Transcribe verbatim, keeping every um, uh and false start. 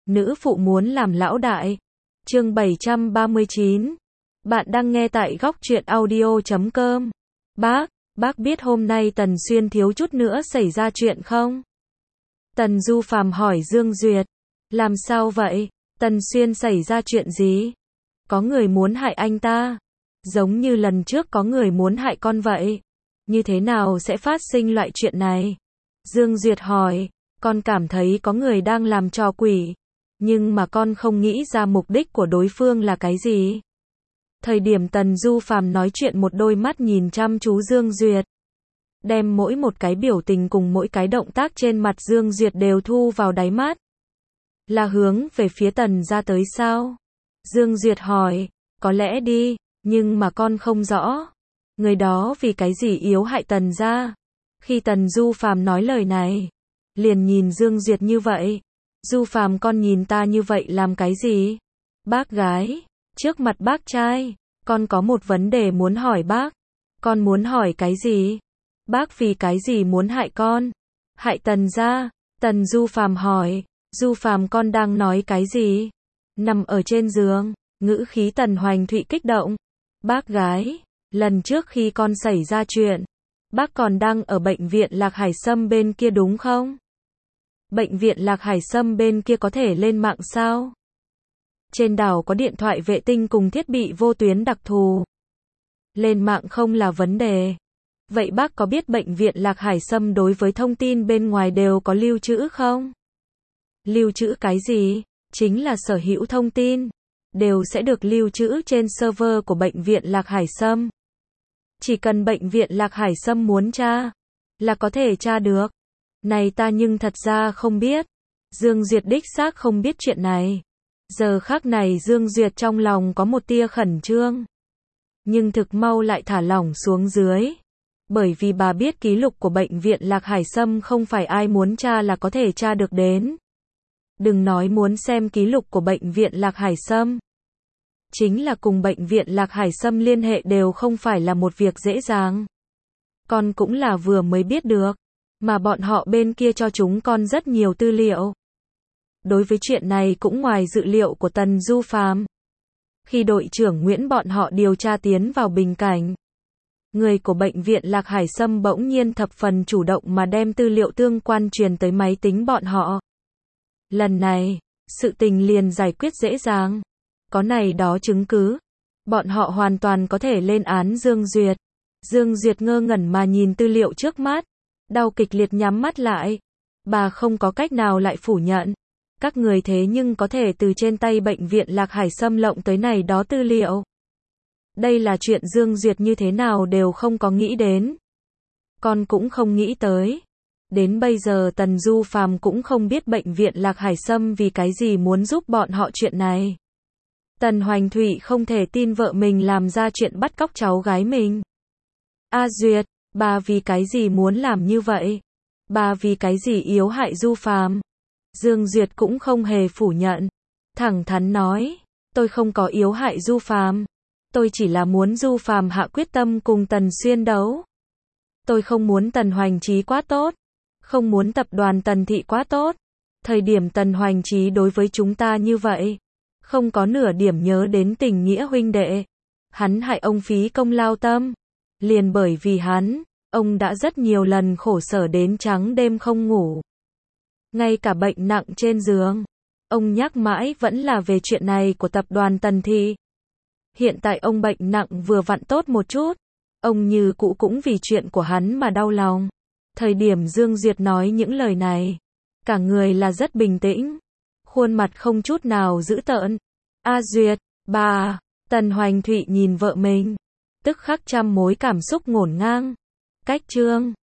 Nữ phụ muốn làm lão đại. Chương bảy trăm ba mươi chín. Bạn đang nghe tại góc truyện audio chấm com. Bác, bác biết hôm nay Tần Xuyên thiếu chút nữa xảy ra chuyện không? Tần Du Phàm hỏi Dương Duyệt. Làm sao vậy? Tần Xuyên xảy ra chuyện gì? Có người muốn hại anh ta. Giống như lần trước có người muốn hại con vậy. Như thế nào sẽ phát sinh loại chuyện này? Dương Duyệt hỏi. Con cảm thấy có người đang làm trò quỷ. Nhưng mà con không nghĩ ra mục đích của đối phương là cái gì. Thời điểm Tần Du Phàm nói chuyện, một đôi mắt nhìn chăm chú Dương Duyệt. Đem mỗi một cái biểu tình cùng mỗi cái động tác trên mặt Dương Duyệt đều thu vào đáy mắt. Là hướng về phía Tần gia tới sao? Dương Duyệt hỏi. Có lẽ đi, nhưng mà con không rõ. Người đó vì cái gì yếu hại Tần gia? Khi Tần Du Phàm nói lời này, liền nhìn Dương Duyệt như vậy. Du Phàm, con nhìn ta như vậy làm cái gì? Bác gái, trước mặt bác trai, con có một vấn đề muốn hỏi bác. Con muốn hỏi cái gì? Bác vì cái gì muốn hại con? Hại Tần gia? Tần Du Phàm hỏi. Du Phàm, con đang nói cái gì? Nằm ở trên giường, ngữ khí Tần Hoành Thụy kích động. Bác gái, lần trước khi con xảy ra chuyện, bác còn đang ở bệnh viện Lạc Hải Sâm bên kia đúng không? Bệnh viện Lạc Hải Sâm bên kia có thể lên mạng sao? Trên đảo có điện thoại vệ tinh cùng thiết bị vô tuyến đặc thù. Lên mạng không là vấn đề. Vậy bác có biết bệnh viện Lạc Hải Sâm đối với thông tin bên ngoài đều có lưu trữ không? Lưu trữ cái gì? Chính là sở hữu thông tin đều sẽ được lưu trữ trên server của bệnh viện Lạc Hải Sâm. Chỉ cần bệnh viện Lạc Hải Sâm muốn tra, là có thể tra được. Này ta nhưng thật ra không biết. Dương Duyệt đích xác không biết chuyện này. Giờ khắc này Dương Duyệt trong lòng có một tia khẩn trương. Nhưng thực mau lại thả lỏng xuống dưới. Bởi vì bà biết ký lục của bệnh viện Lạc Hải Sâm không phải ai muốn tra là có thể tra được đến. Đừng nói muốn xem ký lục của bệnh viện Lạc Hải Sâm. Chính là cùng bệnh viện Lạc Hải Sâm liên hệ đều không phải là một việc dễ dàng. Con cũng là vừa mới biết được. Mà bọn họ bên kia cho chúng con rất nhiều tư liệu. Đối với chuyện này cũng ngoài dự liệu của Tần Du Phàm. Khi đội trưởng Nguyễn bọn họ điều tra tiến vào Bình Cảnh, người của bệnh viện Lạc Hải Sâm bỗng nhiên thập phần chủ động mà đem tư liệu tương quan truyền tới máy tính bọn họ. Lần này, sự tình liền giải quyết dễ dàng. Có này đó chứng cứ, bọn họ hoàn toàn có thể lên án Dương Duyệt. Dương Duyệt ngơ ngẩn mà nhìn tư liệu trước mắt. Đau kịch liệt nhắm mắt lại. Bà không có cách nào lại phủ nhận. Các người thế nhưng có thể từ trên tay bệnh viện Lạc Hải Sâm lộng tới này đó tư liệu. Đây là chuyện Dương Duyệt như thế nào đều không có nghĩ đến. Con cũng không nghĩ tới. Đến bây giờ Tần Du Phàm cũng không biết bệnh viện Lạc Hải Sâm vì cái gì muốn giúp bọn họ chuyện này. Tần Hoành Thụy không thể tin vợ mình làm ra chuyện bắt cóc cháu gái mình. A Duyệt, bà vì cái gì muốn làm như vậy? Bà vì cái gì yếu hại Du Phàm? Dương Duyệt cũng không hề phủ nhận. Thẳng thắn nói, tôi không có yếu hại Du Phàm. Tôi chỉ là muốn Du Phàm hạ quyết tâm cùng Tần Xuyên đấu. Tôi không muốn Tần Hoành Chí quá tốt. Không muốn tập đoàn Tần Thị quá tốt. Thời điểm Tần Hoành Chí đối với chúng ta như vậy, không có nửa điểm nhớ đến tình nghĩa huynh đệ. Hắn hại ông phí công lao tâm. Liền bởi vì hắn, ông đã rất nhiều lần khổ sở đến trắng đêm không ngủ. Ngay cả bệnh nặng trên giường, ông nhắc mãi vẫn là về chuyện này của tập đoàn Tần Thị. Hiện tại ông bệnh nặng vừa vặn tốt một chút, ông như cũ cũng vì chuyện của hắn mà đau lòng. Thời điểm Dương Duyệt nói những lời này, cả người là rất bình tĩnh, khuôn mặt không chút nào dữ tợn. A Duyệt, bà, Tần Hoành Thụy nhìn vợ mình, tức khắc trăm mối cảm xúc ngổn ngang. Cách chương